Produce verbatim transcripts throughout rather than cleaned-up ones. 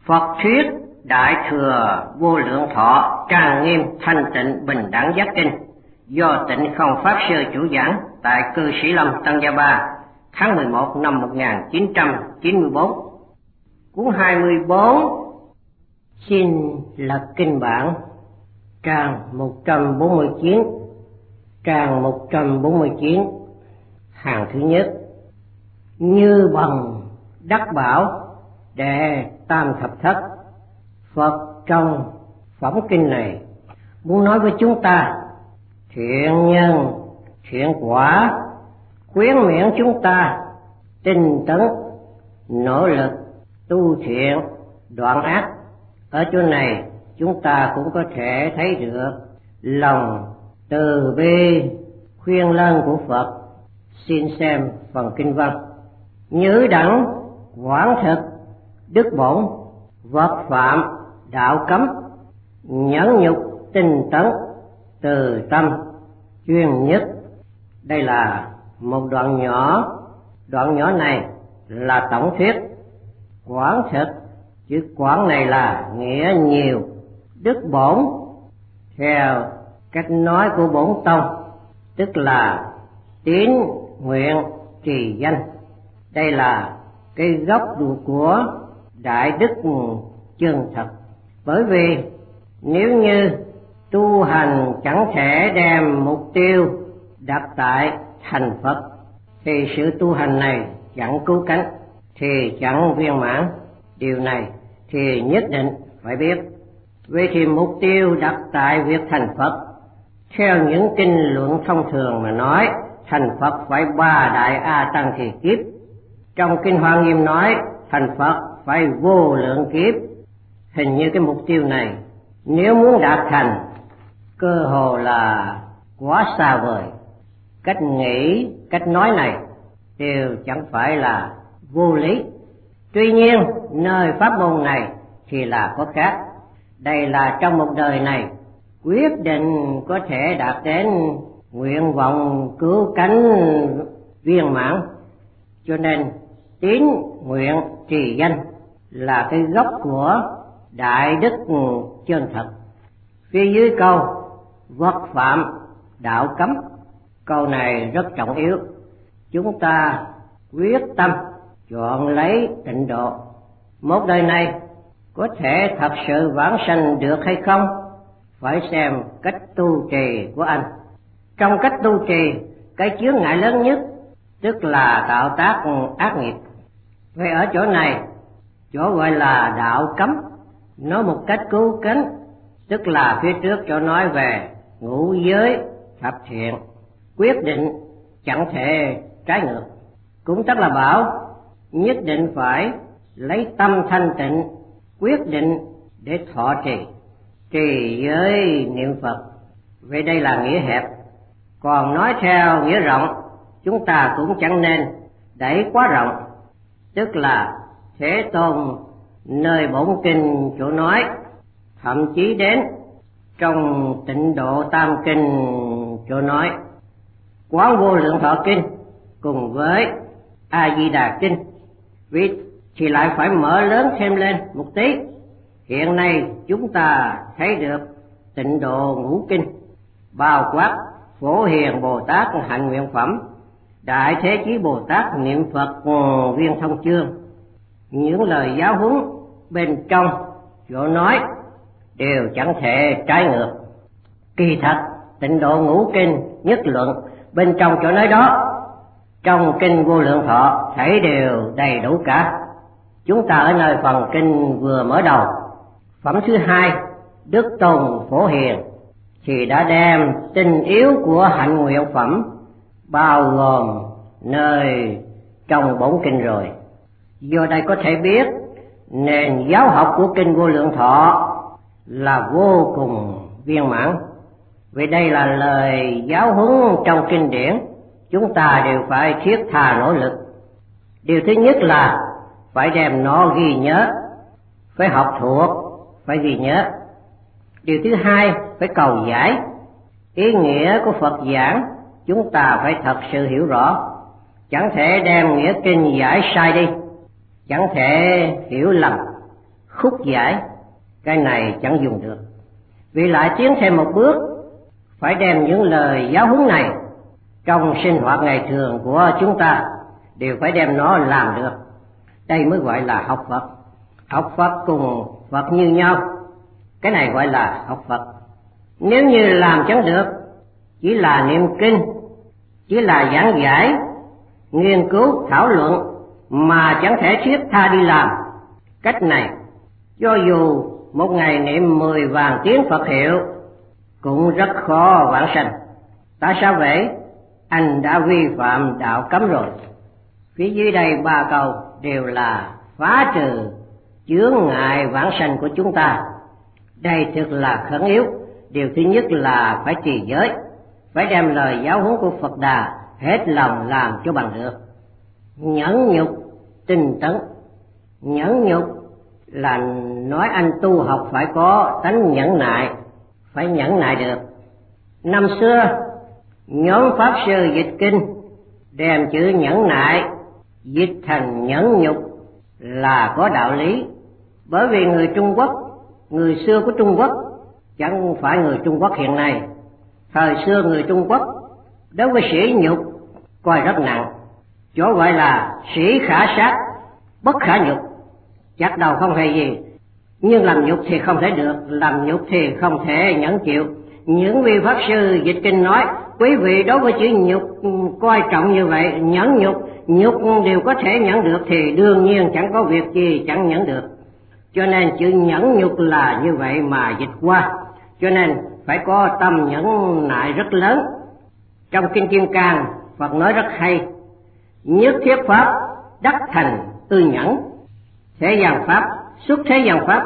Phật thuyết Đại Thừa Vô Lượng Thọ Trang Nghiêm Thanh Tịnh Bình Đẳng Giác Kinh do Tịnh Không Pháp Sư chủ giảng tại Cư Sĩ Lâm Tân Gia Ba tháng mười một năm một nghìn chín trăm chín mươi bốn. Cuốn hai mươi bốn xin lật kinh bản, trang một trăm bốn mươi chín, trang một trăm bốn mươi chín, hàng thứ nhất. Như bằng đắc bảo đệ tam thập thất. Phật trong phẩm kinh này muốn nói với chúng ta thiện nhân thiện quả, khuyến miễn chúng ta tinh tấn nỗ lực tu thiện đoạn ác. Ở chỗ này chúng ta cũng có thể thấy được lòng từ bi khuyên lân của Phật. Xin xem phần kinh văn. Nhữ đẳng quảng thực đức bổn, vật phạm đạo cấm, nhẫn nhục tinh tấn từ tâm chuyên nhất. Đây là một đoạn nhỏ, đoạn nhỏ này là tổng thuyết. Quảng thực, chữ quảng này là nghĩa nhiều. Đức bổn theo cách nói của Bổn Tông tức là tín nguyện trì danh. Đây là cái gốc của đại đức chân thật. Bởi vì nếu như tu hành chẳng thể đem mục tiêu đặt tại thành Phật thì sự tu hành này chẳng cứu cánh, thì chẳng viên mãn. Điều này thì nhất định phải biết. Vậy thì mục tiêu đặt tại việc thành Phật, theo những kinh luận thông thường mà nói, thành Phật phải ba đại A Tăng kỳ kiếp. Trong kinh Hoa Nghiêm nói thành Phật phải vô lượng kiếp. Hình như cái mục tiêu này nếu muốn đạt thành cơ hồ là quá xa vời. Cách nghĩ, cách nói này đều chẳng phải là vô lý. Tuy nhiên nơi pháp môn này thì là có khác. Đây là trong một đời này quyết định có thể đạt đến nguyện vọng cứu cánh viên mãn. Cho nên tín nguyện trì danh là cái gốc của đại đức chân thật. Phía dưới câu vật phạm đạo cấm, câu này rất trọng yếu. Chúng ta quyết tâm chọn lấy tịnh độ. Một đời này có thể thật sự vãng sanh được hay không phải xem cách tu trì của anh. Trong cách tu trì, cái chướng ngại lớn nhất tức là tạo tác ác nghiệp. Vậy ở chỗ này, chỗ gọi là đạo cấm, nói một cách cứu cánh, tức là phía trước chỗ nói về ngũ giới thập thiện, quyết định chẳng thể trái ngược. Cũng tức là bảo nhất định phải lấy tâm thanh tịnh, quyết định để thọ trì, trì với niệm Phật. Vậy đây là nghĩa hẹp. Còn nói theo nghĩa rộng, chúng ta cũng chẳng nên đẩy quá rộng. Tức là Thế Tôn nơi bổn kinh chỗ nói, thậm chí đến trong Tịnh Độ Tam Kinh chỗ nói, Quán Vô Lượng Thọ Kinh cùng với A Di Đà Kinh, vì thì lại phải mở lớn thêm lên một tí. Hiện nay chúng ta thấy được Tịnh Độ Ngũ Kinh bao quát Phổ Hiền Bồ Tát hạnh nguyện phẩm, Đại Thế Chí Bồ Tát niệm Phật viên thông chương. Những lời giáo huấn bên trong chỗ nói đều chẳng thể trái ngược. Kỳ thật Tịnh Độ Ngũ Kinh nhất luận bên trong chỗ nói đó, trong kinh Vô Lượng Thọ thấy đều đầy đủ cả. Chúng ta ở nơi phần kinh vừa mở đầu, phẩm thứ hai Đức Tôn Phổ Hiền, thì đã đem tình yếu của hạnh nguyện phẩm bao gồm nơi trong bổn kinh rồi. Do đây có thể biết nền giáo học của kinh Vô Lượng Thọ là vô cùng viên mãn. Vì đây là lời giáo huấn trong kinh điển, chúng ta đều phải thiết tha nỗ lực. Điều thứ nhất là phải đem nó ghi nhớ, phải học thuộc, phải ghi nhớ. Điều thứ hai phải cầu giải. Ý nghĩa của Phật giảng chúng ta phải thật sự hiểu rõ, chẳng thể đem nghĩa kinh giải sai đi, chẳng thể hiểu lầm, khúc giải, cái này chẳng dùng được. Vì lại tiến thêm một bước, phải đem những lời giáo huấn này trong sinh hoạt ngày thường của chúng ta đều phải đem nó làm được. Đây mới gọi là học Phật. Học Phật cùng Phật như nhau, cái này gọi là học Phật. Nếu như làm chẳng được, chỉ là niệm kinh, chỉ là giảng giải, nghiên cứu, thảo luận mà chẳng thể thiết tha đi làm, cách này cho dù một ngày niệm mười vạn tiếng Phật hiệu cũng rất khó vãng sanh. Tại sao vậy? Anh đã vi phạm đạo cấm rồi. Phía dưới đây ba câu đều là phá trừ chướng ngại vãng sanh của chúng ta. Đây thực là khẩn yếu. Điều thứ nhất là phải trì giới, phải đem lời giáo huấn của Phật Đà hết lòng làm cho bằng được. Nhẫn nhục tinh tấn. Nhẫn nhục là nói anh tu học phải có tánh nhẫn nại, phải nhẫn nại được. Năm xưa nhóm pháp sư dịch kinh đem chữ nhẫn nại dịch thành nhẫn nhục là có đạo lý. Bởi vì người Trung Quốc, người xưa của Trung Quốc, chẳng phải người Trung Quốc hiện nay. Thời xưa người Trung Quốc đối với sĩ nhục coi rất nặng, chỗ gọi là sĩ khả sát bất khả nhục, chắc đầu không hề gì, nhưng làm nhục thì không thể được, làm nhục thì không thể nhẫn chịu. Những vị pháp sư dịch kinh nói quý vị đối với chữ nhục coi trọng như vậy, nhẫn nhục, nhục đều có thể nhẫn được thì đương nhiên chẳng có việc gì chẳng nhẫn được. Cho nên chữ nhẫn nhục là như vậy mà dịch qua, cho nên phải có tâm nhẫn nại rất lớn. Trong kinh Kim Cang Phật nói rất hay: nhất thiết pháp đắc thành tư nhẫn. Thế gian pháp, xuất thế gian pháp,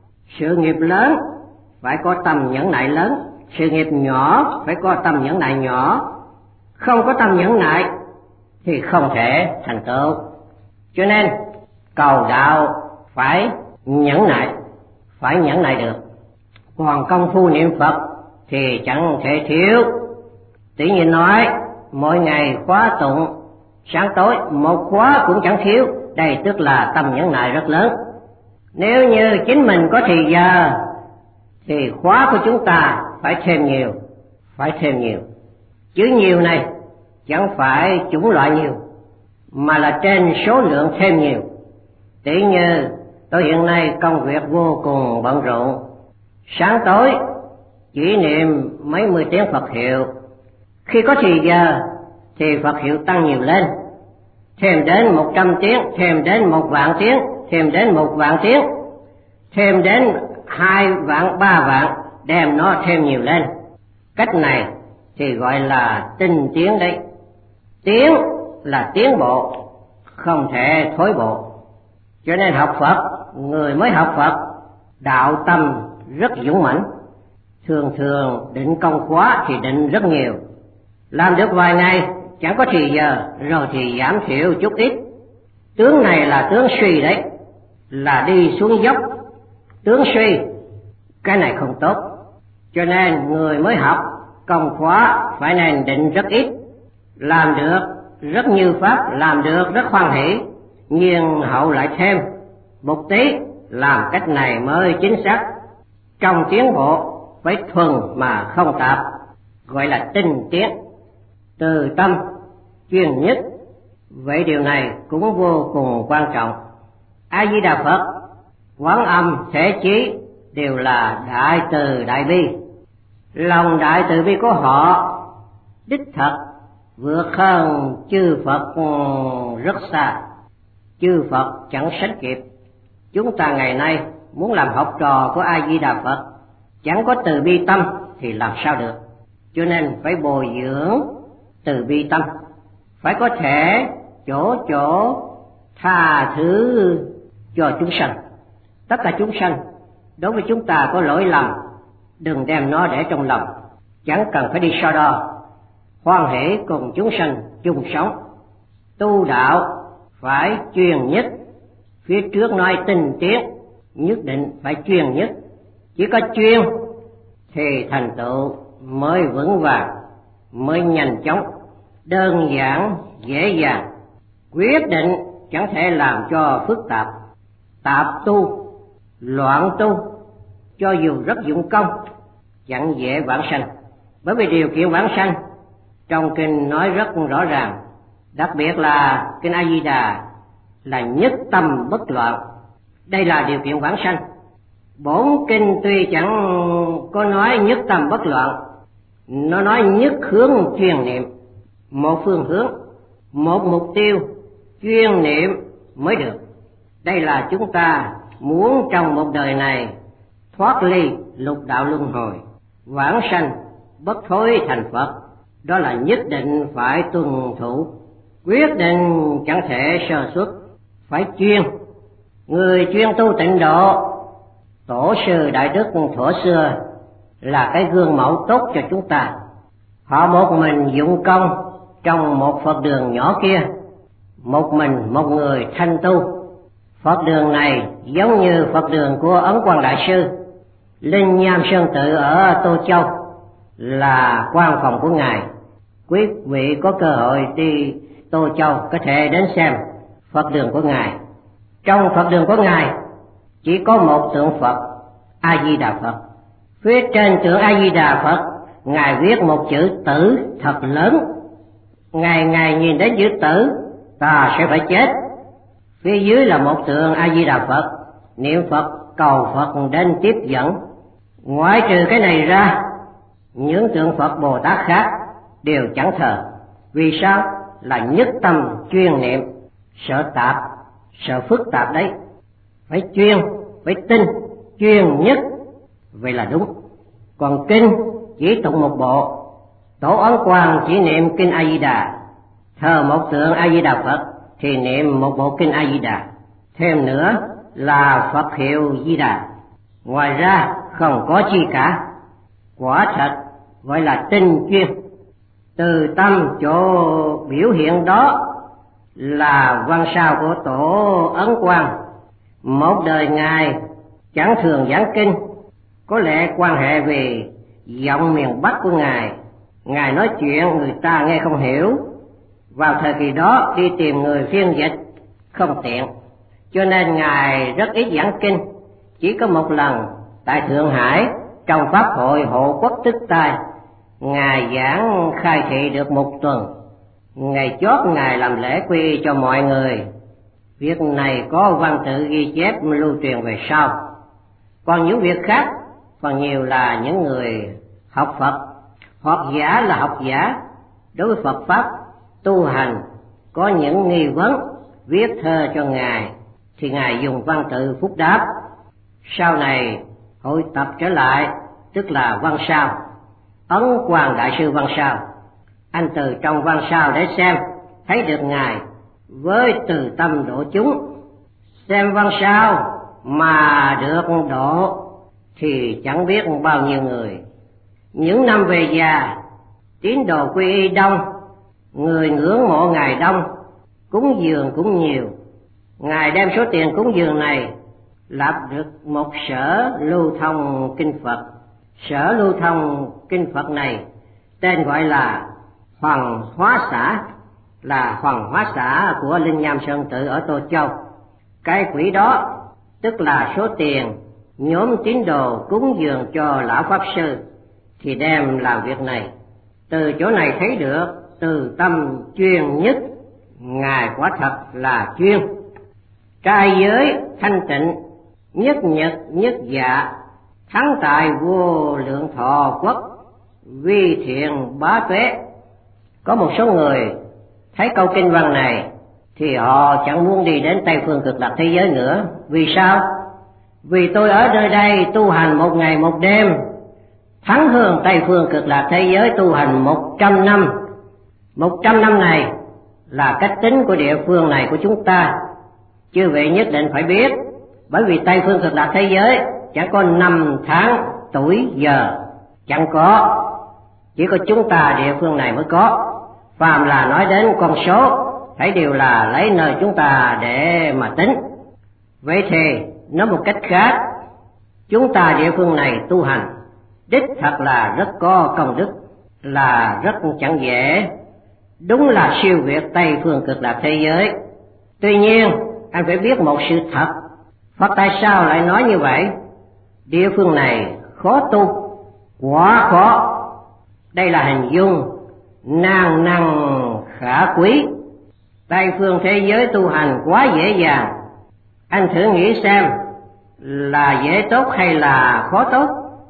sự nghiệp lớn phải có tâm nhẫn nại lớn, sự nghiệp nhỏ phải có tâm nhẫn nại nhỏ. Không có tâm nhẫn nại thì không thể thành tựu. Cho nên cầu đạo phải nhẫn nại, phải nhẫn nại được. Còn công phu niệm Phật thì chẳng thể thiếu. Tỷ như nói mỗi ngày khóa tụng sáng tối một khóa cũng chẳng thiếu. Đây tức là tâm nhẫn nại rất lớn. Nếu như chính mình có thì giờ thì khóa của chúng ta phải thêm nhiều, phải thêm nhiều. Chữ nhiều này chẳng phải chủng loại nhiều, mà là trên số lượng thêm nhiều. Tỷ như tôi hiện nay công việc vô cùng bận rộn, sáng tối chỉ niệm mấy mươi tiếng Phật hiệu. Khi có thì giờ thì Phật hiệu tăng nhiều lên, thêm đến một trăm tiếng, thêm đến một vạn tiếng, thêm đến một vạn tiếng, thêm đến hai vạn, ba vạn, đem nó thêm nhiều lên. Cách này thì gọi là tinh tiến đấy. Tiến là tiến bộ, không thể thối bộ. Cho nên học Phật, người mới học Phật đạo tâm rất dũng mãnh. Thường thường định công khóa thì định rất nhiều, làm được vài ngày chẳng có thì giờ, rồi thì giảm thiểu chút ít. Tướng này là tướng suy đấy, là đi xuống dốc, tướng suy, cái này không tốt. Cho nên người mới học công khóa phải nên định rất ít, làm được rất như pháp, làm được rất hoan hỷ, nhưng hậu lại thêm một tí, làm cách này mới chính xác. Trong tiến bộ phải thuần mà không tạp, gọi là tinh tiến, từ tâm chuyên nhất. Vậy điều này cũng vô cùng quan trọng. A Di Đà Phật, Quán Âm, Thể Chí đều là đại từ đại bi. Lòng đại từ bi của họ đích thật vượt hơn chư Phật rất xa, chư Phật chẳng sánh kịp. Chúng ta ngày nay muốn làm học trò của A Di Đà Phật, chẳng có từ bi tâm thì làm sao được. Cho nên phải bồi dưỡng từ bi tâm, phải có thể chỗ chỗ tha thứ cho chúng sanh. Tất cả chúng sanh đối với chúng ta có lỗi lầm, đừng đem nó để trong lòng, chẳng cần phải đi so đo, hoan hỷ cùng chúng sanh chung sống. Tu đạo phải chuyên nhất, phía trước nói tinh tiến, nhất định phải chuyên nhất. Chỉ có chuyên thì thành tựu mới vững vàng, mới nhanh chóng, đơn giản, dễ dàng. Quyết định chẳng thể làm cho phức tạp. Tạp tu loạn tu cho dù rất dụng công chẳng dễ vãng sanh, bởi vì điều kiện vãng sanh trong kinh nói rất rõ ràng, đặc biệt là kinh A Di Đà là nhất tâm bất loạn. Đây là điều kiện vãng sanh. Bổn kinh tuy chẳng có nói nhất tâm bất loạn, nó nói nhất hướng chuyên niệm, một phương hướng, một mục tiêu chuyên niệm mới được. Đây là chúng ta muốn trong một đời này thoát ly lục đạo luân hồi, vãng sanh bất thối thành Phật, đó là nhất định phải tuân thủ, quyết định chẳng thể sơ suất, phải chuyên. Người chuyên tu tịnh độ, tổ sư đại đức thuở xưa là cái gương mẫu tốt cho chúng ta. Họ một mình dụng công trong một Phật đường nhỏ kia, một mình một người thanh tu. Phật đường này giống như Phật đường của Ấn Quang Đại Sư, Linh Nham Sơn Tự ở Tô Châu là quan phòng của Ngài. Quý vị có cơ hội đi Tô Châu có thể đến xem Phật đường của Ngài. Trong Phật đường của Ngài chỉ có một tượng Phật A Di Đà Phật. Phía trên tượng A Di Đà Phật Ngài viết một chữ tử thật lớn. Ngài Ngài nhìn đến chữ tử, ta sẽ phải chết. Phía dưới là một tượng A Di Đà Phật, niệm Phật cầu Phật đến tiếp dẫn. Ngoại trừ cái này ra, những tượng Phật Bồ Tát khác đều chẳng thờ. Vì sao? Là nhất tâm chuyên niệm, sợ tạp, sợ phức tạp đấy. Phải chuyên, phải tinh, chuyên nhất, vậy là đúng. Còn kinh chỉ tụng một bộ, Tổ Ấn Quang chỉ niệm kinh A Di Đà, thờ một tượng A Di Đà Phật thì niệm một bộ kinh A Di Đà, thêm nữa là Phật hiệu Di Đà, ngoài ra không có chi cả. Quả thật gọi là tinh chuyên. Từ tâm chỗ biểu hiện đó là văn sao của Tổ Ấn Quang. Một đời Ngài chẳng thường giảng kinh, có lẽ quan hệ vì giọng miền Bắc của Ngài, Ngài nói chuyện người ta nghe không hiểu. Vào thời kỳ đó đi tìm người phiên dịch không tiện, cho nên Ngài rất ít giảng kinh. Chỉ có một lần tại Thượng Hải trong pháp hội hộ quốc tức tai, Ngài giảng khai thị được một tuần. Ngày chót Ngài làm lễ quy cho mọi người. Việc này có văn tự ghi chép lưu truyền về sau. Còn những việc khác phần nhiều là những người học Phật, học giả là học giả đối với Phật pháp tu hành có những nghi vấn, viết thơ cho Ngài thì Ngài dùng văn tự phúc đáp. Sau này hội tập trở lại, tức là văn sao, Ấn Quang Đại Sư văn sao. Anh từ trong văn sao để xem, thấy được Ngài với từ tâm độ chúng. Xem văn sao mà được độ thì chẳng biết bao nhiêu người. Những năm về già, tín đồ quy y đông, người ngưỡng mộ Ngài đông, cúng dường cũng nhiều. Ngài đem số tiền cúng dường này lập được một sở lưu thông kinh Phật. Sở lưu thông kinh Phật này tên gọi là Hoàng Hóa Xã, là Hoàng Hóa Xã của Linh Nham Sơn Tự ở Tô Châu. Cái quỹ đó tức là số tiền nhóm tín đồ cúng dường cho lão pháp sư thì đem làm việc này. Từ chỗ này thấy được từ tâm chuyên nhất, Ngài quả thật là chuyên. Trai giới thanh tịnh, nhất nhật nhất dạ, thắng tại vô lượng thọ quốc, vi thiện bá tuế. Có một số người thấy câu kinh văn này thì họ chẳng muốn đi đến Tây Phương Cực Lạc thế giới nữa. Vì sao? Vì tôi ở nơi đây tu hành một ngày một đêm, thắng hơn Tây Phương Cực Lạc thế giới tu hành một trăm năm. Một trăm năm này là cách tính của địa phương này của chúng ta. Chư vị nhất định phải biết, bởi vì Tây Phương Cực Lạc thế giới chẳng có năm tháng tuổi giờ, chẳng có, chỉ có chúng ta địa phương này mới có. Phàm là nói đến con số thấy đều là lấy nơi chúng ta để mà tính. Vậy thì nói một cách khác, chúng ta địa phương này tu hành đích thật là rất có công đức, là rất chẳng dễ, đúng là siêu việt Tây Phương Cực Lạc thế giới. Tuy nhiên anh phải biết một sự thật, Phật tại sao lại nói như vậy? Địa phương này khó tu, quá khó. Đây là hình dung nan năng khả quý. Tây phương thế giới tu hành quá dễ dàng. Anh thử nghĩ xem, là dễ tốt hay là khó tốt?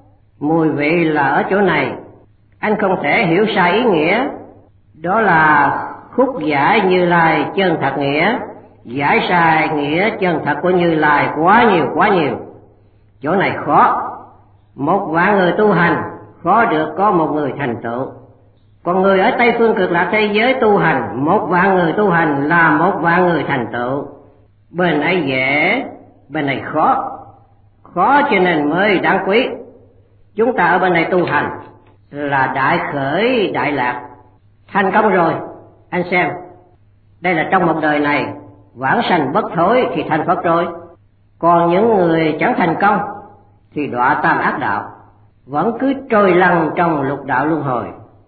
Mùi vị là ở chỗ này. Anh không thể hiểu sai ý nghĩa. Đó là khúc giải Như Lai chân thật nghĩa. Giải sai nghĩa chân thật của Như Lai quá nhiều quá nhiều. Chỗ này khó. Một vạn người tu hành khó được có một người thành tựu. Còn người ở Tây phương cực lạc thế giới tu hành, một vạn người tu hành là một vạn người thành tựu. Bên ấy dễ, bên này khó. Khó cho nên mới đáng quý. Chúng ta ở bên này tu hành là đại khởi đại lạc, thành công rồi. Anh xem, đây là trong một đời này vãng sanh bất thối thì thành Phật rồi. Còn những người chẳng thành công thì đọa tam ác đạo, vẫn cứ trôi lăn trong lục đạo luân hồi.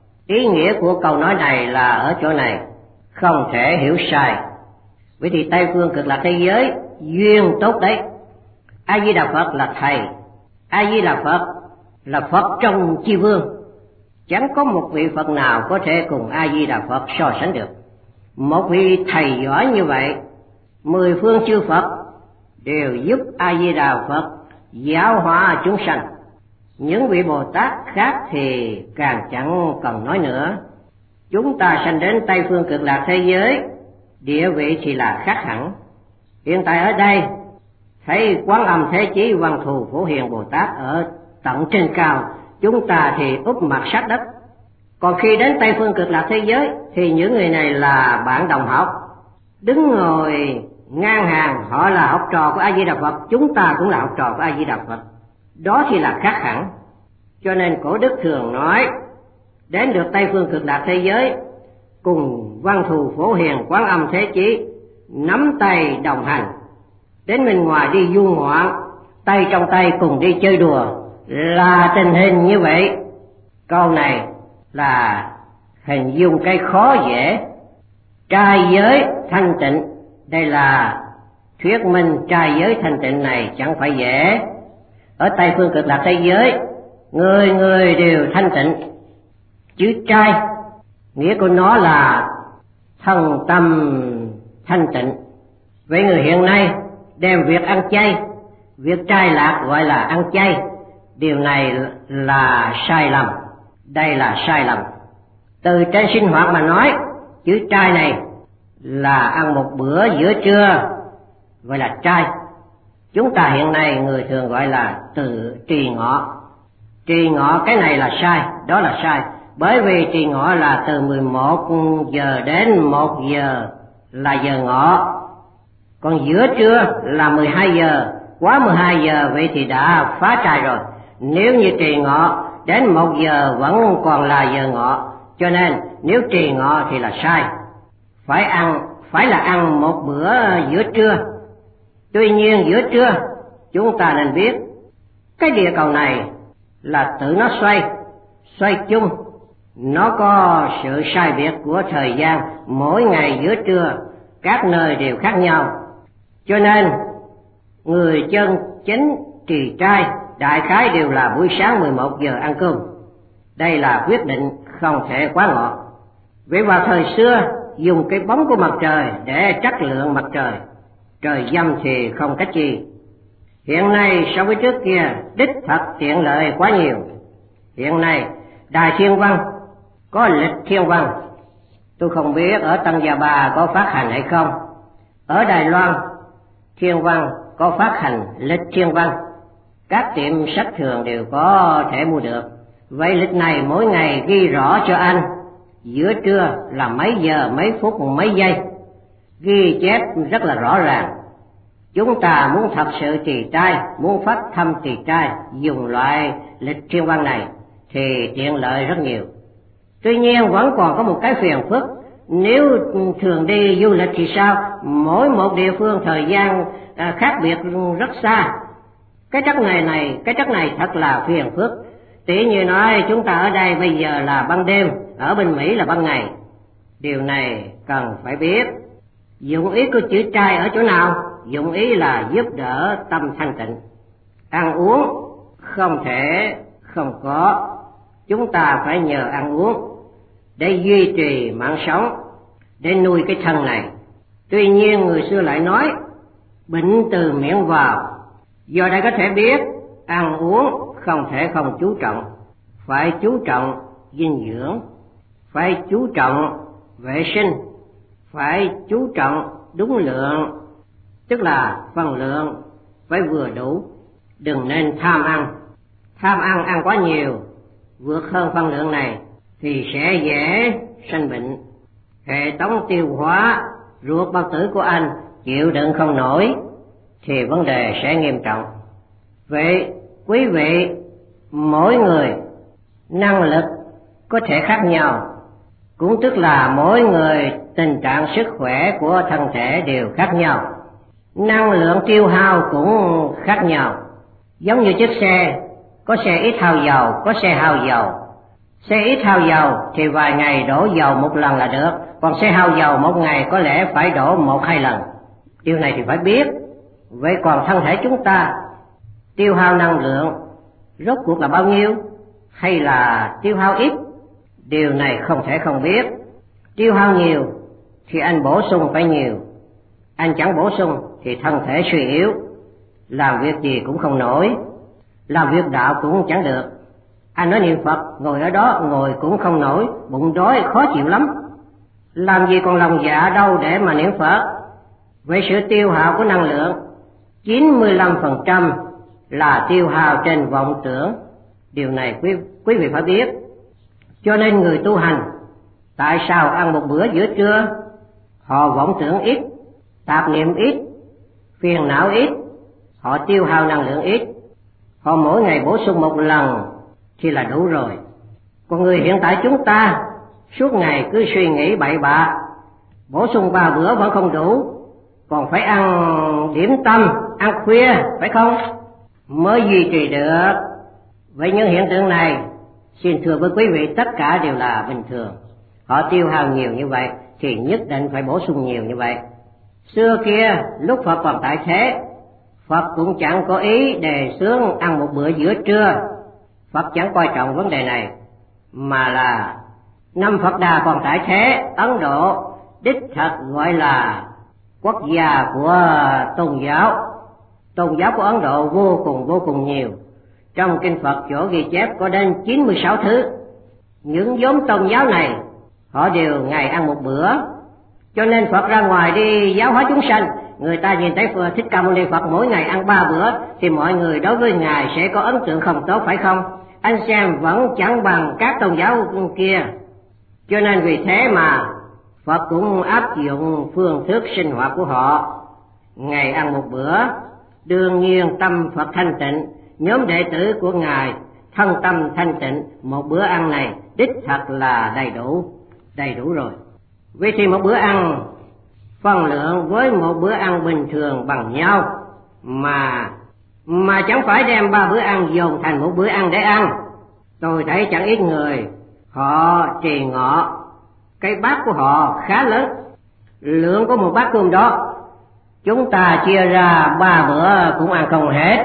Ý nghĩa của câu nói này là ở chỗ này, không thể hiểu sai. Vậy thì Tây phương cực lạc thế giới duyên tốt đấy. A Di Đà Phật là thầy, A Di Đà Phật là Phật trong chi vương. Chẳng có một vị Phật nào có thể cùng A Di Đà Phật so sánh được. Một vị thầy giỏi như vậy, mười phương chư Phật đều giúp A Di Đà Phật giáo hóa chúng sanh. Những vị Bồ Tát khác thì càng chẳng cần nói nữa. Chúng ta sanh đến Tây phương cực lạc thế giới, địa vị thì là khác hẳn. Hiện tại ở đây thấy Quán Âm Thế Chí Văn Thù Phổ Hiền Bồ Tát ở tận trên cao, chúng ta thì úp mặt sát đất. Còn khi đến Tây phương cực lạc thế giới thì những người này là bạn đồng học, đứng ngồi ngang hàng, họ là học trò của A Di Đà Phật, chúng ta cũng là học trò của A Di Đà Phật. Đó thì là khác hẳn. Cho nên cổ đức thường nói, đến được Tây phương cực lạc thế giới, cùng Văn Thù Phổ Hiền Quán Âm Thế Chí nắm tay đồng hành. Đến bên ngoài đi du ngoạn, tay trong tay cùng đi chơi đùa, là tình hình như vậy. Câu này là hình dung cái khó dễ. Trai giới thanh tịnh, đây là thuyết minh trai giới thanh tịnh này chẳng phải dễ. Ở Tây phương cực lạc thế giới, người người đều thanh tịnh. Chữ trai nghĩa của nó là thân tâm thanh tịnh. Vậy người hiện nay đem việc ăn chay, việc trai lạc gọi là ăn chay, điều này là sai lầm. Đây là sai lầm. Từ trên sinh hoạt mà nói, chữ trai này là ăn một bữa giữa trưa, gọi là trai. Chúng ta hiện nay người thường gọi là tự trì ngọ. Trì ngọ cái này là sai, đó là sai. Bởi vì trì ngọ là từ mười một giờ đến một giờ là giờ ngọ. Còn giữa trưa là mười hai giờ, quá mười hai giờ vậy thì đã phá trai rồi. Nếu như trì ngọ đến một giờ vẫn còn là giờ ngọ, cho nên nếu trì ngọ thì là sai. Phải ăn, phải là ăn một bữa giữa trưa. Tuy nhiên giữa trưa chúng ta nên biết cái địa cầu này là tự nó xoay, xoay chung. Nó có sự sai biệt của thời gian, mỗi ngày giữa trưa các nơi đều khác nhau. Cho nên người chân chính trì trai đại khái đều là buổi sáng mười một giờ ăn cơm. Đây là quyết định không thể quá ngọ. Vì vào thời xưa dùng cái bóng của mặt trời để trắc lượng mặt trời, trời dâm thì không cách chi. Hiện nay so với trước kia đích thật tiện lợi quá nhiều. Hiện nay Đài Thiên Văn có lịch thiên văn, tôi không biết ở Tân Gia Ba có phát hành hay không. Ở Đài Loan Thiên Văn có phát hành lịch thiên văn, các tiệm sách thường đều có thể mua được. Vậy lịch này mỗi ngày ghi rõ cho anh giữa trưa là mấy giờ, mấy phút, mấy giây, ghi chép rất là rõ ràng. Chúng ta muốn thật sự trì trai, muốn phát thâm trì trai, dùng loại lịch thiên văn này thì tiện lợi rất nhiều. Tuy nhiên vẫn còn có một cái phiền phức, nếu thường đi du lịch thì sao? Mỗi một địa phương thời gian à, khác biệt rất xa. Cái chất này này, cái chất này thật là phiền phức. Tỉ như nói chúng ta ở đây bây giờ là ban đêm, ở bên Mỹ là ban ngày. Điều này cần phải biết. Dụng ý của chữ trai ở chỗ nào? dụng ý là giúp đỡ tâm thanh tịnh. Ăn uống không thể không có, chúng ta phải nhờ ăn uống để duy trì mạng sống, để nuôi cái thân này. Tuy nhiên người xưa lại nói bệnh từ miệng vào, do đây có thể biết ăn uống không thể không chú trọng, phải chú trọng dinh dưỡng, phải chú trọng vệ sinh, phải chú trọng đúng lượng, tức là phần lượng phải vừa đủ, đừng nên tham ăn. Tham ăn ăn quá nhiều, vượt hơn phần lượng này thì sẽ dễ sanh bệnh. Hệ thống tiêu hóa, ruột bao tử của anh chịu đựng không nổi thì vấn đề sẽ nghiêm trọng. Vậy quý vị, mỗi người năng lực có thể khác nhau, cũng tức là mỗi người tình trạng sức khỏe của thân thể đều khác nhau, năng lượng tiêu hao cũng khác nhau. Giống như chiếc xe, có xe ít hao dầu, có xe hao dầu. Xe ít hao dầu thì vài ngày đổ dầu một lần là được, còn xe hao dầu một ngày có lẽ phải đổ một hai lần. Điều này thì phải biết. Vậy còn thân thể chúng ta tiêu hao năng lượng rốt cuộc là bao nhiêu, hay là tiêu hao ít? Điều này không thể không biết. Tiêu hao nhiều thì anh bổ sung phải nhiều, anh chẳng bổ sung thì thân thể suy yếu, làm việc gì cũng không nổi, làm việc đạo cũng chẳng được. Anh nói niệm Phật, ngồi ở đó ngồi cũng không nổi, bụng đói khó chịu lắm, làm gì còn lòng dạ đâu để mà niệm Phật. Vậy sự tiêu hao của năng lượng chín mươi lăm phần trăm là tiêu hao trên vọng tưởng. Điều này quý, quý vị phải biết. Cho nên người tu hành, tại sao ăn một bữa giữa trưa? Họ vọng tưởng ít, tạp niệm ít, phiền não ít, họ tiêu hao năng lượng ít. Họ mỗi ngày bổ sung một lần thì là đủ rồi. Còn người hiện tại chúng ta suốt ngày cứ suy nghĩ bậy bạ, bổ sung ba bữa vẫn không đủ, còn phải ăn điểm tâm, ăn khuya, phải không, mới duy trì được. Vậy những hiện tượng này, xin thưa với quý vị, tất cả đều là bình thường. Họ tiêu hao nhiều như vậy thì nhất định phải bổ sung nhiều như vậy. Xưa kia lúc Phật còn tại thế, Phật cũng chẳng có ý đề xướng ăn một bữa giữa trưa. Phật chẳng coi trọng vấn đề này, mà là năm Phật Đà còn tại thế, Ấn Độ đích thật gọi là quốc gia của tôn giáo. Tôn giáo của Ấn Độ vô cùng vô cùng nhiều. Trong kinh Phật chỗ ghi chép có đến chín mươi sáu thứ. Những nhóm tôn giáo này họ đều ngày ăn một bữa. Cho nên Phật ra ngoài đi giáo hóa chúng sanh, người ta nhìn thấy Thích Ca Mâu Ni Phật mỗi ngày ăn ba bữa thì mọi người đối với Ngài sẽ có ấn tượng không tốt, phải không? Anh xem vẫn chẳng bằng các tôn giáo kia. Cho nên vì thế mà Phật cũng áp dụng phương thức sinh hoạt của họ, ngày ăn một bữa. Đương nhiên tâm Phật thanh tịnh, nhóm đệ tử của Ngài thân tâm thanh tịnh, một bữa ăn này đích thật là đầy đủ, đầy đủ rồi. Vì thì một bữa ăn phần lượng với một bữa ăn bình thường bằng nhau, mà mà chẳng phải đem ba bữa ăn dồn thành một bữa ăn để ăn. Tôi thấy chẳng ít người họ trì ngọ, cái bát của họ khá lớn, lượng của một bát cơm đó chúng ta chia ra ba bữa cũng ăn không hết.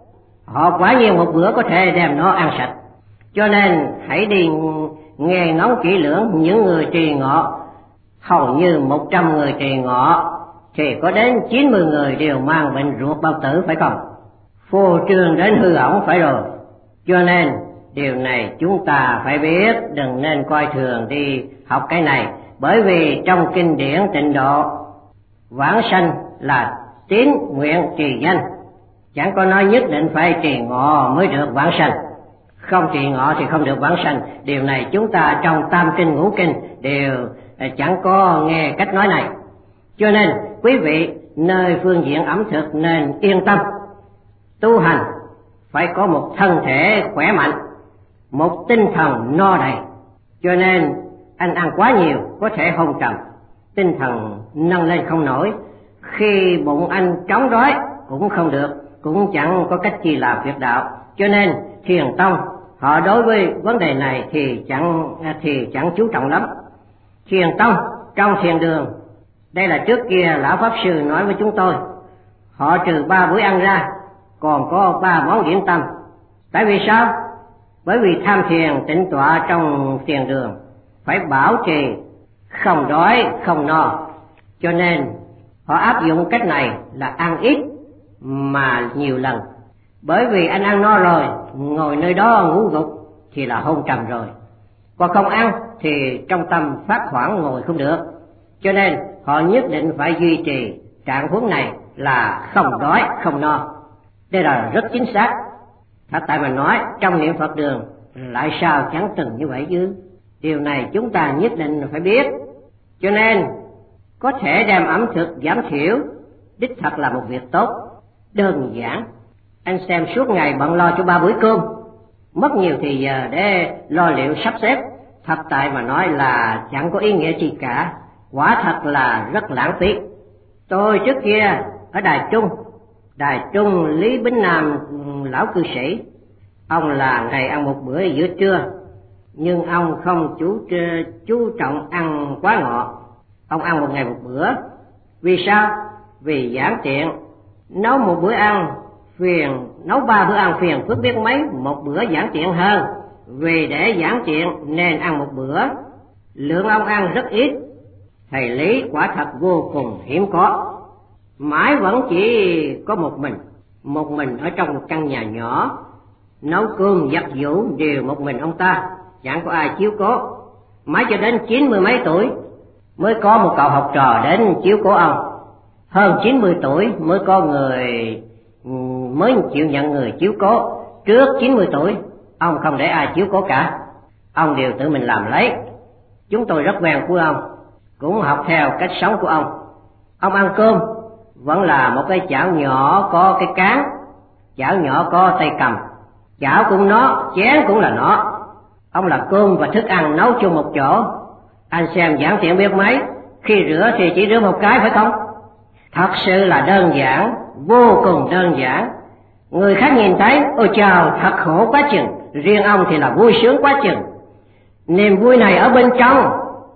Họ quá nhiều một bữa có thể đem nó ăn sạch. Cho nên hãy đi nghe ngóng kỹ lưỡng những người trì ngọ. Hầu như một trăm người trì ngọ thì có đến chín mươi người đều mang bệnh ruột bao tử, phải không? Phô trương đến hư ổng, phải rồi. Cho nên điều này chúng ta phải biết, đừng nên coi thường đi học cái này. Bởi vì trong kinh điển Tịnh Độ, vãng sanh là tín nguyện trì danh, chẳng có nói nhất định phải trì ngọ mới được vãng sanh. Không trì ngọ thì không được vãng sanh. Điều này chúng ta trong tam kinh ngũ kinh đều chẳng có nghe cách nói này. Cho nên quý vị nơi phương diện ẩm thực nên yên tâm. Tu hành phải có một thân thể khỏe mạnh, một tinh thần no đầy. Cho nên anh ăn quá nhiều có thể hôn trầm, tinh thần nâng lên không nổi. Khi bụng anh trống đói cũng không được, cũng chẳng có cách chi làm việc đạo. Cho nên Thiền Tông họ đối với vấn đề này thì chẳng thì chẳng chú trọng lắm. Thiền Tông trong thiền đường, đây là trước kia lão pháp sư nói với chúng tôi, họ trừ ba bữa ăn ra, còn có ba món điểm tâm. Tại vì sao? Bởi vì tham thiền tĩnh tọa trong thiền đường phải bảo trì không đói không no, cho nên họ áp dụng cách này là ăn ít mà nhiều lần. Bởi vì anh ăn no rồi, ngồi nơi đó ngủ gục thì là hôn trầm rồi, còn không ăn thì trong tâm phát hoảng ngồi không được. Cho nên họ nhất định phải duy trì trạng huống này là không đói không no. Đây là rất chính xác. Thật tại mà nói trong niệm Phật đường lại sao chẳng từng như vậy chứ. Điều này chúng ta nhất định phải biết. Cho nên có thể đem ẩm thực giảm thiểu đích thật là một việc tốt, đơn giản. Anh xem suốt ngày bận lo cho ba bữa cơm, mất nhiều thì giờ để lo liệu sắp xếp, thật tại mà nói là chẳng có ý nghĩa gì cả, quả thật là rất lãng phí. Tôi trước kia ở Đài Trung, Đài Trung Lý Bính Nam lão cư sĩ, ông là ngày ăn một bữa giữa trưa, nhưng ông không chú chú trọng ăn quá ngọt, ông ăn một ngày một bữa. Vì sao? Vì giản tiện, nấu một bữa ăn phiền, nấu ba bữa ăn phiền phức biết mấy, một bữa giản tiện hơn. Vì để giản tiện nên ăn một bữa, lượng ông ăn rất ít. Thầy Lý quả thật vô cùng hiếm có, mãi vẫn chỉ có một mình, một mình ở trong một căn nhà nhỏ, nấu cơm giặt giũ đều một mình ông ta, chẳng có ai chiếu cố. Mãi cho đến chín mươi mấy tuổi mới có một cậu học trò đến chiếu cố ông, hơn chín mươi tuổi mới có người mới chịu nhận người chiếu cố. Trước chín mươi tuổi ông không để ai chiếu cố cả, ông đều tự mình làm lấy. Chúng tôi rất quen của ông, cũng học theo cách sống của ông. Ông ăn cơm vẫn là một cái chảo nhỏ có cái cán, chảo nhỏ có tay cầm, chảo cũng nó, chén cũng là nó. Ông là cơm và thức ăn nấu chung một chỗ. Anh xem giản tiện biết mấy, khi rửa thì chỉ rửa một cái phải không? Thật sự là đơn giản, vô cùng đơn giản. Người khác nhìn thấy, ôi chào, thật khổ quá chừng, riêng ông thì là vui sướng quá chừng. Niềm vui này ở bên trong.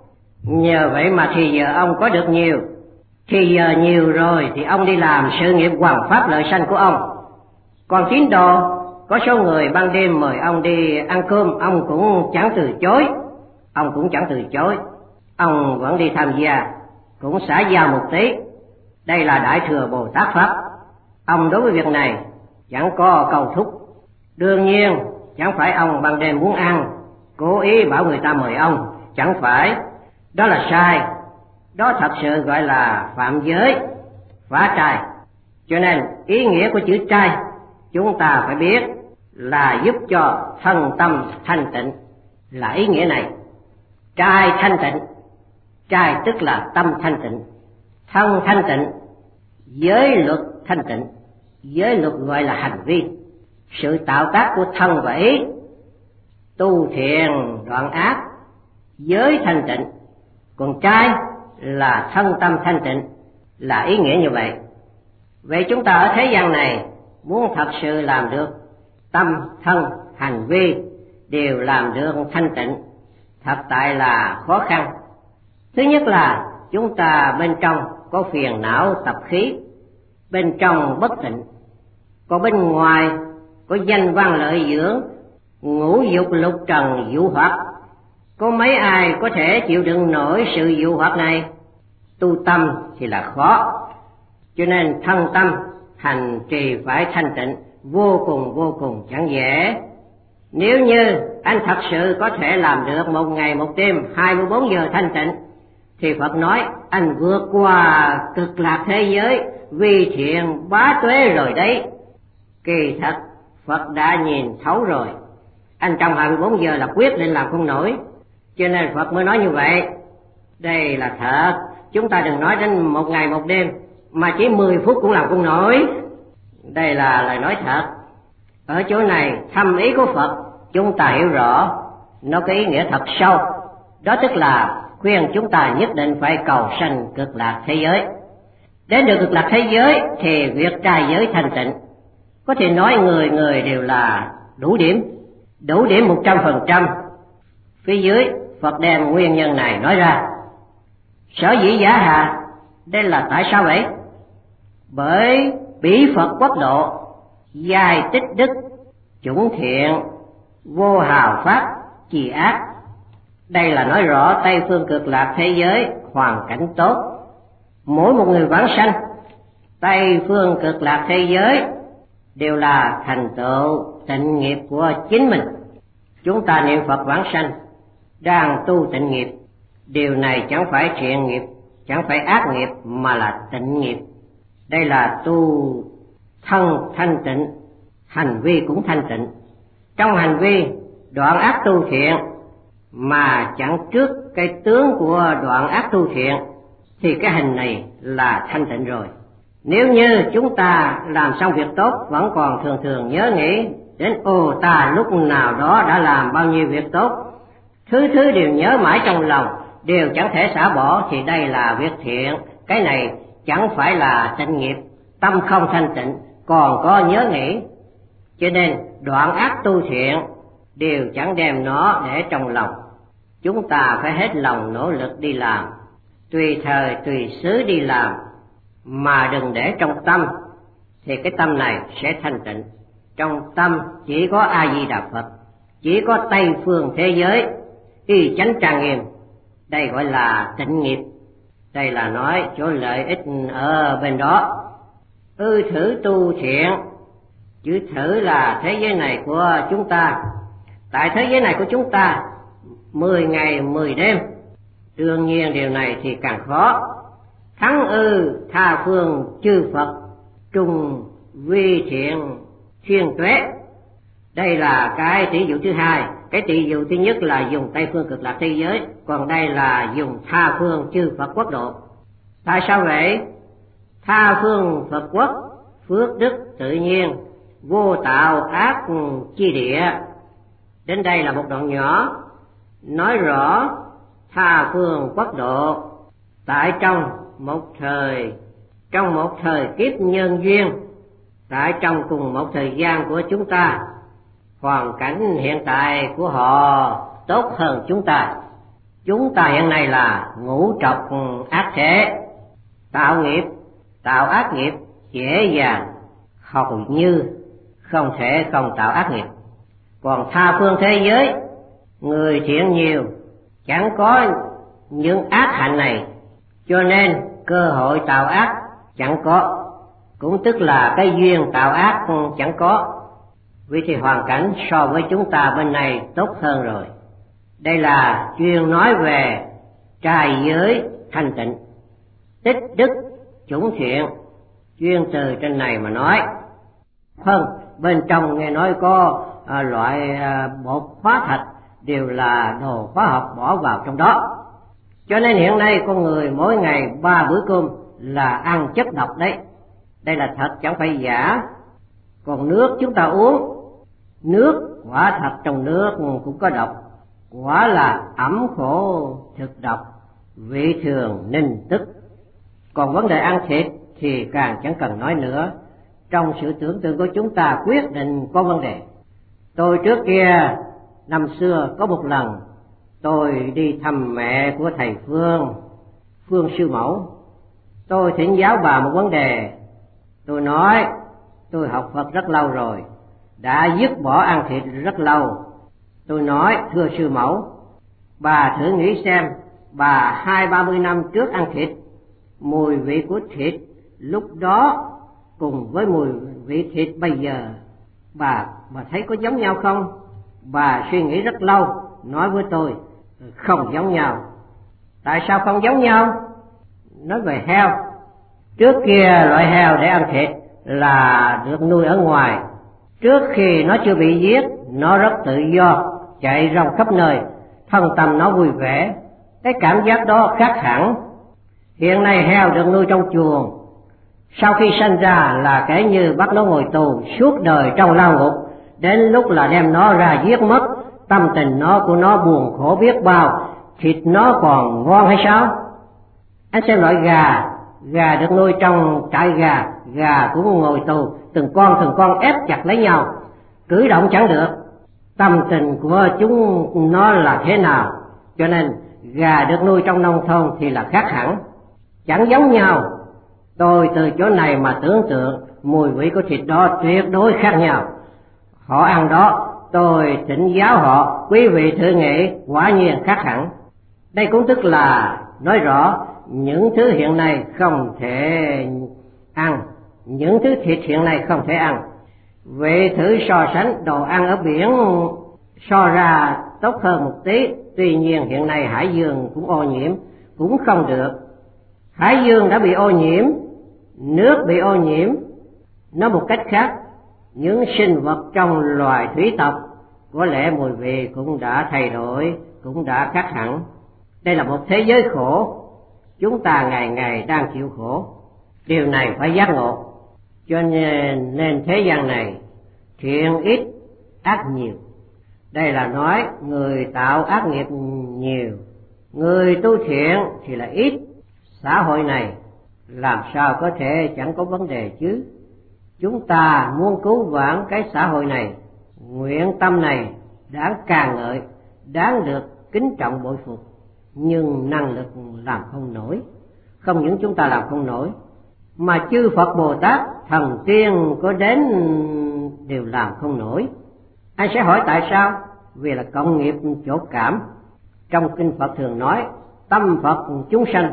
Nhờ vậy mà thì giờ ông có được nhiều. Thì giờ nhiều rồi thì ông đi làm sự nghiệp hoằng pháp lợi sanh của ông. Còn tín đồ, có số người ban đêm mời ông đi ăn cơm, ông cũng chẳng từ chối. Ông cũng chẳng từ chối, ông vẫn đi tham gia, cũng xả giao một tí. Đây là Đại Thừa Bồ Tát Pháp. Ông đối với việc này chẳng có cầu thúc. Đương nhiên chẳng phải ông ban đêm muốn ăn cố ý bảo người ta mời ông, chẳng phải. Đó là sai, đó thật sự gọi là phạm giới, phá trai. Cho nên ý nghĩa của chữ trai chúng ta phải biết là giúp cho thân tâm thanh tịnh, là ý nghĩa này. Trai thanh tịnh, trai tức là tâm thanh tịnh, thân thanh tịnh, giới luật thanh tịnh. Giới luật gọi là hành vi, sự tạo tác của thân và ý. Tu thiền đoạn ác, giới thanh tịnh. Còn trai là thân tâm thanh tịnh, là ý nghĩa như vậy. Vậy chúng ta ở thế gian này muốn thật sự làm được tâm, thân, hành vi đều làm được thanh tịnh, thật tại là khó khăn. Thứ nhất là chúng ta bên trong có phiền não tập khí, bên trong bất tịnh. Còn bên ngoài có danh văn lợi dưỡng, ngũ dục lục trần dụ hoặc. Có mấy ai có thể chịu đựng nổi sự dụ hoặc này? Tu tâm thì là khó. Cho nên thân tâm hành trì phải thanh tịnh, vô cùng vô cùng chẳng dễ. Nếu như anh thật sự có thể làm được một ngày một đêm hai mươi bốn giờ thanh tịnh, thì Phật nói anh vượt qua cực lạc thế giới, vi thiện bá tuế rồi đấy. Kỳ thật Phật đã nhìn thấu rồi, anh trong hai mươi bốn giờ là quyết định làm không nổi, cho nên Phật mới nói như vậy. Đây là thật, chúng ta đừng nói đến một ngày một đêm mà chỉ mười phút cũng làm không nổi. Đây là lời nói thật. Ở chỗ này thâm ý của Phật chúng ta hiểu rõ, nó có ý nghĩa thật sâu. Đó tức là khuyên chúng ta nhất định phải cầu sanh cực lạc thế giới. Đến được cực lạc thế giới thì việc trai giới thanh tịnh, có thể nói người người đều là đủ điểm, đủ điểm một trăm phần trăm. Phía dưới Phật đem nguyên nhân này nói ra. Sở dĩ giả hạ, đây là tại sao vậy? Bởi bỉ Phật quốc độ, giai tích đức, chủng thiện, vô hào pháp, trì ác. Đây là nói rõ Tây phương cực lạc thế giới hoàn cảnh tốt. Mỗi một người vãng sanh Tây phương cực lạc thế giới đều là thành tựu tịnh nghiệp của chính mình. Chúng ta niệm Phật vãng sanh đang tu tịnh nghiệp. Điều này chẳng phải thiện nghiệp, chẳng phải ác nghiệp, mà là tịnh nghiệp. Đây là tu thân thanh tịnh, hành vi cũng thanh tịnh. Trong hành vi đoạn ác tu thiện mà chẳng trước cái tướng của đoạn ác tu thiện thì cái hành này là thanh tịnh rồi. Nếu như chúng ta làm xong việc tốt vẫn còn thường thường nhớ nghĩ đến ô ta lúc nào đó đã làm bao nhiêu việc tốt, thứ thứ đều nhớ mãi trong lòng, đều chẳng thể xả bỏ, thì đây là việc thiện. Cái này chẳng phải là tịnh nghiệp, tâm không thanh tịnh, còn có nhớ nghĩ. Cho nên đoạn ác tu thiện đều chẳng đem nó để trong lòng. Chúng ta phải hết lòng nỗ lực đi làm, tùy thời tùy xứ đi làm, mà đừng để trong tâm, thì cái tâm này sẽ thanh tịnh. Trong tâm chỉ có A Di Đà Phật, chỉ có Tây phương thế giới y chánh trang nghiêm. Đây gọi là tịnh nghiệp. Đây là nói chỗ lợi ích ở bên đó. Ư thử tu thiện, chữ thử là thế giới này của chúng ta. Tại thế giới này của chúng ta mười ngày mười đêm, đương nhiên điều này thì càng khó. Thắng ư tha phương chư Phật, trùng vi thiện thiên tuế. Đây là cái tỷ dụ thứ hai. Cái tỷ dụ thứ nhất là dùng Tây phương cực lạc thế giới, còn đây là dùng tha phương chư Phật quốc độ. Tại sao vậy? Tha phương Phật quốc, phước đức tự nhiên, vô tạo ác chi địa. Đến đây là một đoạn nhỏ nói rõ tha phương quốc độ. Tại trong một thời, trong một thời kiếp nhân duyên, tại trong cùng một thời gian của chúng ta, hoàn cảnh hiện tại của họ tốt hơn chúng ta. Chúng ta hiện nay là ngũ trọc ác thể, tạo nghiệp, tạo ác nghiệp dễ dàng, hầu như không thể không tạo ác nghiệp. Còn tha phương thế giới, người thiện nhiều, chẳng có những ác hạnh này, cho nên cơ hội tạo ác chẳng có, cũng tức là cái duyên tạo ác chẳng có. Vì thì hoàn cảnh so với chúng ta bên này tốt hơn rồi. Đây là chuyên nói về trai giới thanh tịnh, tích đức chủng thiện, chuyên từ trên này mà nói. Hơn bên trong nghe nói có à, loại à, bột hóa thạch, đều là đồ hóa học bỏ vào trong đó. Cho nên hiện nay con người mỗi ngày ba bữa cơm là ăn chất độc đấy. Đây là thật chẳng phải giả. Còn nước chúng ta uống, nước quả thật trong nước cũng có độc, quả là ẩm khổ thực độc, vị thường ninh tức. Còn vấn đề ăn thịt thì càng chẳng cần nói nữa. Trong sự tưởng tượng của chúng ta quyết định có vấn đề. Tôi trước kia năm xưa có một lần tôi đi thăm mẹ của thầy Phương, Phương sư mẫu. Tôi thỉnh giáo bà một vấn đề. Tôi nói tôi học Phật rất lâu rồi, đã dứt bỏ ăn thịt rất lâu. Tôi nói thưa sư mẫu, bà thử nghĩ xem, bà hai ba mươi năm trước ăn thịt, mùi vị của thịt lúc đó cùng với mùi vị thịt bây giờ, bà bà thấy có giống nhau không? Bà suy nghĩ rất lâu, nói với tôi không giống nhau. Tại sao không giống nhau? Nói về heo, trước kia loại heo để ăn thịt là được nuôi ở ngoài. Trước khi nó chưa bị giết, nó rất tự do, chạy rong khắp nơi, thân tâm nó vui vẻ. Cái cảm giác đó khác hẳn. Hiện nay heo được nuôi trong chuồng, sau khi sanh ra là kể như bắt nó ngồi tù suốt đời trong lao ngục, đến lúc là đem nó ra giết mất, tâm tình nó của nó buồn khổ biết bao, thịt nó còn ngon hay sao? Anh xem loại gà, gà được nuôi trong trại gà, gà cũng ngồi tù, từng con từng con ép chặt lấy nhau, cử động chẳng được. Tâm tình của chúng nó là thế nào? Cho nên gà được nuôi trong nông thôn thì là khác hẳn, chẳng giống nhau. Tôi từ chỗ này mà tưởng tượng, mùi vị của thịt đó tuyệt đối khác nhau. Họ ăn đó, tôi thỉnh giáo họ, quý vị thử nghĩ, quả nhiên khác hẳn. Đây cũng tức là nói rõ những thứ hiện nay không thể ăn, những thứ thịt hiện nay không thể ăn. Vậy thử so sánh đồ ăn ở biển so ra tốt hơn một tí. Tuy nhiên hiện nay hải dương cũng ô nhiễm, cũng không được. Hải dương đã bị ô nhiễm, nước bị ô nhiễm. Nói một cách khác, những sinh vật trong loài thủy tộc có lẽ mùi vị cũng đã thay đổi, cũng đã khác hẳn. Đây là một thế giới khổ, chúng ta ngày ngày đang chịu khổ. Điều này phải giác ngộ. Cho nên, nên thế gian này thiện ít ác nhiều. Đây là nói người tạo ác nghiệp nhiều, người tu thiện thì là ít. Xã hội này làm sao có thể chẳng có vấn đề chứ? Chúng ta muốn cứu vãn cái xã hội này, nguyện tâm này đáng ca ngợi, đáng được kính trọng bội phục, nhưng năng lực làm không nổi. Không những chúng ta làm không nổi, mà chư Phật Bồ Tát, thần tiên có đến đều làm không nổi. Anh sẽ hỏi tại sao? Vì là cộng nghiệp chỗ cảm. Trong kinh Phật thường nói, tâm Phật chúng sanh,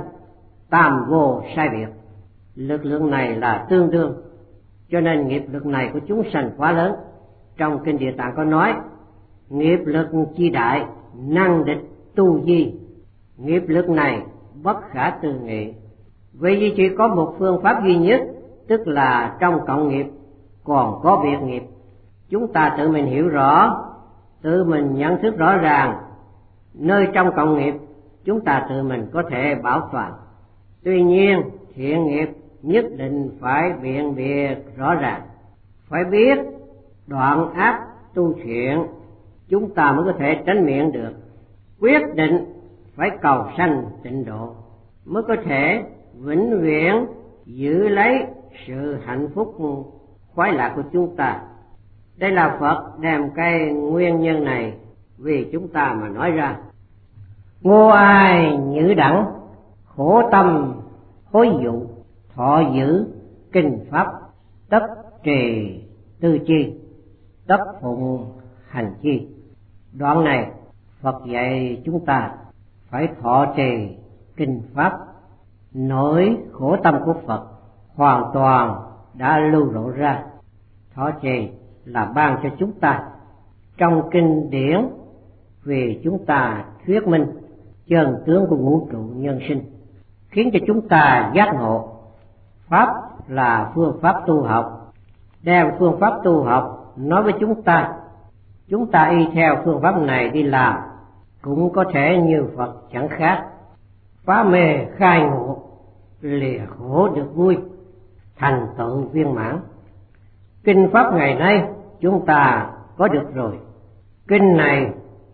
tam vô sai biệt. Lực lượng này là tương đương, cho nên nghiệp lực này của chúng sanh quá lớn. Trong kinh Địa Tạng có nói, nghiệp lực chi đại, năng địch tu di. Nghiệp lực này bất khả tư nghị. Vì vì chỉ có một phương pháp duy nhất, tức là trong cộng nghiệp còn có biệt nghiệp. Chúng ta tự mình hiểu rõ, tự mình nhận thức rõ ràng, nơi trong cộng nghiệp chúng ta tự mình có thể bảo toàn. Tuy nhiên thiện nghiệp nhất định phải biện biệt rõ ràng, phải biết đoạn ác tu thiện, chúng ta mới có thể tránh miệng được. Quyết định phải cầu sanh tịnh độ, mới có thể vĩnh viễn giữ lấy sự hạnh phúc khoái lạc của chúng ta. Đây là Phật đem cái nguyên nhân này vì chúng ta mà nói ra. Ngô ai nhữ đẳng, khổ tâm hối dụ, thọ giữ kinh pháp, tất trì tư chi, tất phụng hành chi. Đoạn này Phật dạy chúng ta phải thọ trì kinh pháp. Nỗi khổ tâm của Phật hoàn toàn đã lưu lộ ra. Thọ trì là ban cho chúng ta trong kinh điển vì chúng ta thuyết minh chân tướng của vũ trụ nhân sinh, khiến cho chúng ta giác ngộ. Pháp là phương pháp tu học, đem phương pháp tu học nói với chúng ta, chúng ta y theo phương pháp này đi làm cũng có thể như Phật chẳng khác. Phá mê khai ngộ, lìa khổ được vui, thành tựu viên mãn. Kinh pháp ngày nay chúng ta có được rồi. Kinh này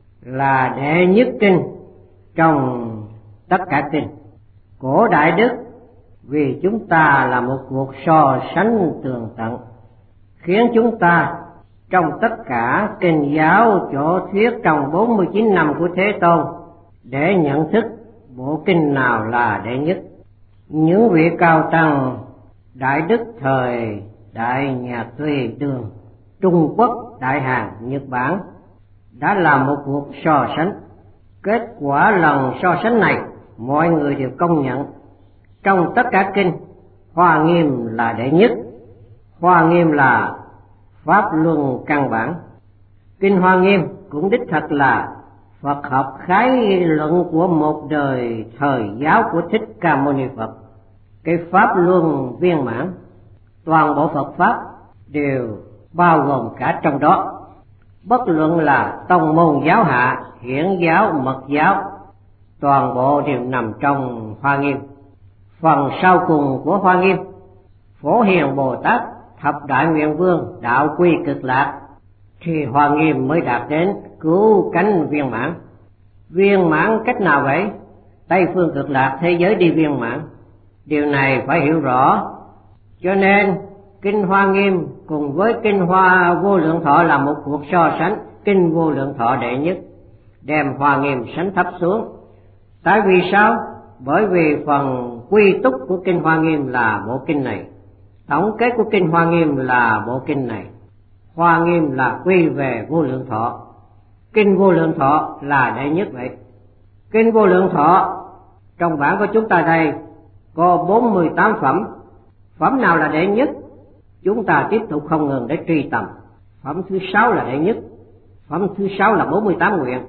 là đệ nhất kinh trong tất cả kinh. Cổ đại đức vì chúng ta là một cuộc so sánh tường tận, khiến chúng ta trong tất cả kinh giáo chỗ thuyết trong bốn mươi chín năm của Thế Tôn để nhận thức bộ kinh nào là đệ nhất. Những vị cao tăng đại đức thời Đại Nhạc Tùy Đường, Trung Quốc, Đại Hàn, Nhật Bản đã làm một cuộc so sánh. Kết quả lần so sánh này mọi người đều công nhận trong tất cả kinh, Hoa Nghiêm là đệ nhất. Hoa Nghiêm là pháp luân căn bản. Kinh Hoa Nghiêm cũng đích thật là Phật học khái luận của một đời thời giáo của Thích Ca Mâu Ni Phật. Cái pháp luân viên mãn, toàn bộ Phật pháp đều bao gồm cả trong đó. Bất luận là tông môn giáo hạ, hiển giáo, mật giáo, toàn bộ đều nằm trong Hoa Nghiêm. Phần sau cùng của Hoa Nghiêm, Phổ Hiền Bồ Tát thập đại nguyện vương đạo quy cực lạc, thì Hoa Nghiêm mới đạt đến cứu cánh viên mãn. Viên mãn cách nào vậy? Tây phương cực lạc thế giới đi viên mãn. Điều này phải hiểu rõ. Cho nên kinh Hoa Nghiêm cùng với kinh Hoa Vô Lượng Thọ là một cuộc so sánh. Kinh Vô Lượng Thọ đệ nhất, đem Hoa Nghiêm sánh thấp xuống. Tại vì sao? Bởi vì phần quy túc của kinh Hoa Nghiêm là bộ kinh này. Tổng kết của Kinh Hoa Nghiêm là bộ kinh này. Hoa Nghiêm là quy về Vô Lượng Thọ. Kinh Vô Lượng Thọ là đệ nhất vậy. Kinh Vô Lượng Thọ trong bản của chúng ta đây có bốn mươi tám phẩm. Phẩm nào là đệ nhất? Chúng ta tiếp tục không ngừng để truy tầm. Phẩm thứ sáu là đệ nhất. Phẩm thứ sáu là bốn mươi tám nguyện,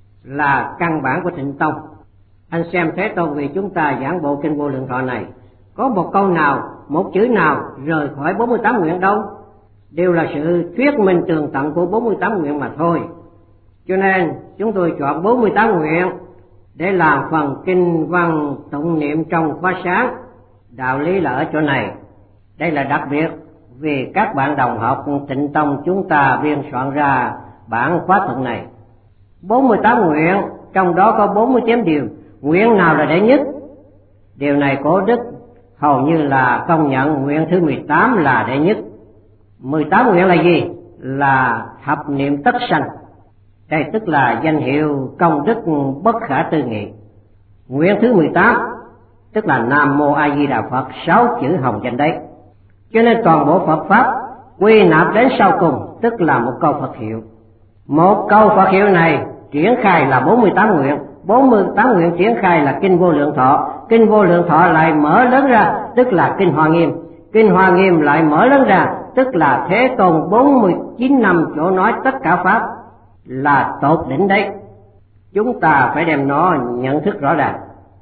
là căn bản của Tịnh Tông. Anh xem Thế Tôn vì chúng ta giảng bộ Kinh Vô Lượng Thọ này, có một câu nào, một chữ nào rời khỏi bốn mươi tám nguyện đâu. Đều là sự thuyết minh tường tận của bốn mươi tám nguyện mà thôi. Cho nên chúng tôi chọn bốn mươi tám nguyện để làm phần kinh văn tụng niệm trong khóa sáng. Đạo lý là ở chỗ này. Đây là đặc biệt vì các bạn đồng học Tịnh Tông chúng ta biên soạn ra bản khóa tụng này. bốn mươi tám nguyện, trong đó có bốn mươi chém điều. Nguyện nào là đệ nhất? Điều này Cổ Đức hầu như là công nhận nguyện thứ mười tám là đệ nhất. mười tám nguyện là gì? Là thập niệm tất sanh. Đây tức là danh hiệu công đức bất khả tư nghị. Nguyện thứ mười tám tức là Nam Mô A Di Đà Phật, sáu chữ hồng danh đấy. Cho nên toàn bộ Phật pháp quy nạp đến sau cùng tức là một câu Phật hiệu. Một câu Phật hiệu này triển khai là bốn mươi tám nguyện. bốn mươi tám nguyện triển khai là Kinh Vô Lượng Thọ. Kinh Vô Lượng Thọ lại mở lớn ra tức là Kinh Hoa Nghiêm. Kinh Hoa Nghiêm lại mở lớn ra tức là Thế Tôn bốn mươi chín năm chỗ nói tất cả pháp là tột đỉnh đấy. Chúng ta phải đem nó nhận thức rõ ràng.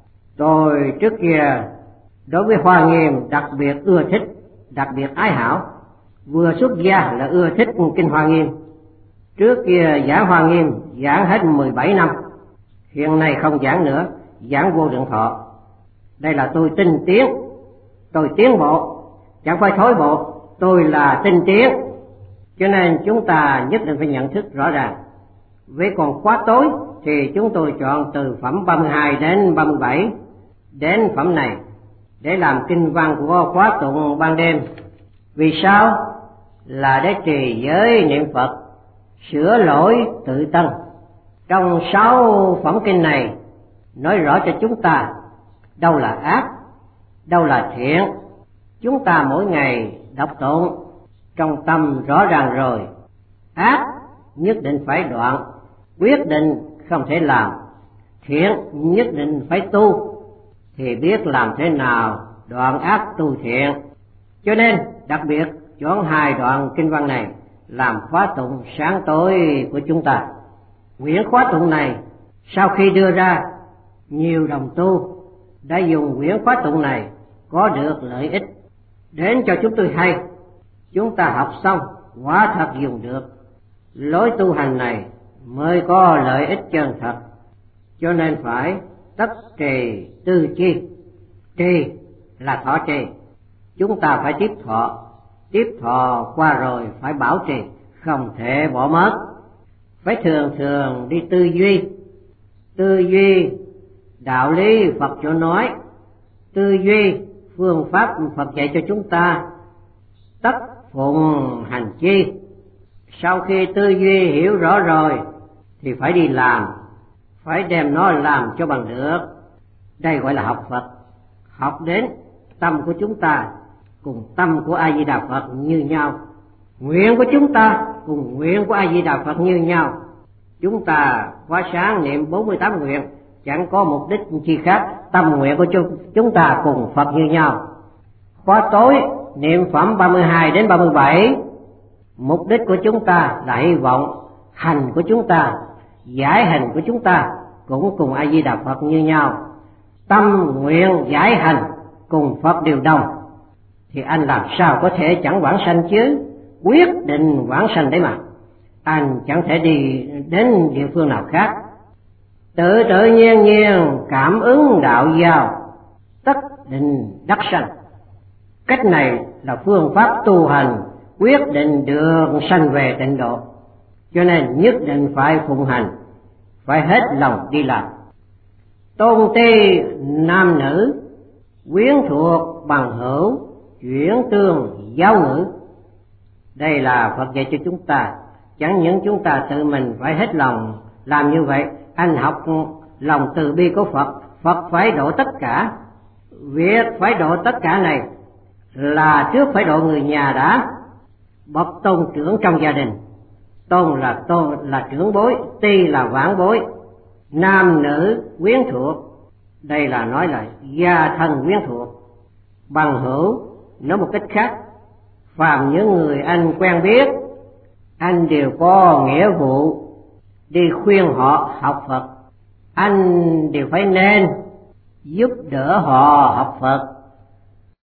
Tôi trước kia đối với Hoa Nghiêm đặc biệt ưa thích, đặc biệt ái hảo. Vừa xuất gia là ưa thích Kinh Hoa Nghiêm. Trước kia giảng Hoa Nghiêm giảng hết mười bảy năm. Hiện nay không giảng nữa, giảng Vô Lượng Thọ. Đây là tôi tinh tiến, tôi tiến bộ, chẳng phải thối bộ, tôi là tinh tiến. Cho nên chúng ta nhất định phải nhận thức rõ ràng. Với còn khóa tối thì chúng tôi chọn từ phẩm ba mươi hai đến ba mươi bảy đến phẩm này để làm kinh văn của khóa tụng ban đêm. Vì sao? Là để trì giới niệm Phật, sửa lỗi tự tân. Trong sáu phẩm kinh này nói rõ cho chúng ta đâu là ác, đâu là thiện. Chúng ta mỗi ngày đọc tụng trong tâm rõ ràng rồi. Ác nhất định phải đoạn, quyết định không thể làm. Thiện nhất định phải tu, thì biết làm thế nào đoạn ác tu thiện. Cho nên đặc biệt chọn hai đoạn kinh văn này làm khóa tụng sáng tối của chúng ta. Quyển khóa tụng này sau khi đưa ra, nhiều đồng tu đã dùng quyển khóa tụng này có được lợi ích đến cho chúng tôi hay. Chúng ta học xong quả thật dùng được. Lối tu hành này mới có lợi ích chân thật. Cho nên phải tất trì tư chi. Trì là thọ trì. Chúng ta phải tiếp thọ. Tiếp thọ qua rồi phải bảo trì, không thể bỏ mất. Phải thường thường đi tư duy. Tư duy đạo lý Phật chỗ nói, tư duy phương pháp Phật dạy cho chúng ta. Tất phụng hành chi. Sau khi tư duy hiểu rõ rồi thì phải đi làm, phải đem nó làm cho bằng được. Đây gọi là học Phật. Học đến tâm của chúng ta cùng tâm của A Di Đà Phật như nhau, nguyện của chúng ta cùng nguyện của A Di Đà Phật như nhau. Chúng ta khóa sáng niệm bốn mươi tám nguyện chẳng có mục đích chi khác, tâm nguyện của chúng ta cùng Phật như nhau. Khóa tối niệm phẩm ba mươi hai đến ba mươi bảy, mục đích của chúng ta là hy vọng hành của chúng ta, giải hành của chúng ta cũng cùng A Di Đà Phật như nhau. Tâm nguyện giải hành cùng Phật đều đồng, thì anh làm sao có thể chẳng vãng sanh chứ? Quyết định vãng sanh đấy mà. Anh chẳng thể đi đến địa phương nào khác. Tự tự nhiên nhiên cảm ứng đạo giao, tất định đắc sanh. Cách này là phương pháp tu hành quyết định đường sanh về tịnh độ. Cho nên nhất định phải phụng hành, phải hết lòng đi làm. Tôn ti nam nữ, quyến thuộc bằng hữu, chuyển tương giao ngữ. Đây là Phật dạy cho chúng ta. Chẳng những chúng ta tự mình phải hết lòng làm như vậy. Anh học lòng từ bi của Phật, Phật phải độ tất cả. Việc phải độ tất cả này là trước phải độ người nhà đã. Bậc tôn trưởng trong gia đình, tôn là tôn là trưởng bối, ti là vãn bối, nam nữ quyến thuộc, đây là nói là gia thân quyến thuộc. Bằng hữu, nói một cách khác, phàm những người anh quen biết, anh đều có nghĩa vụ đi khuyên họ học Phật, anh đều phải nên giúp đỡ họ học Phật.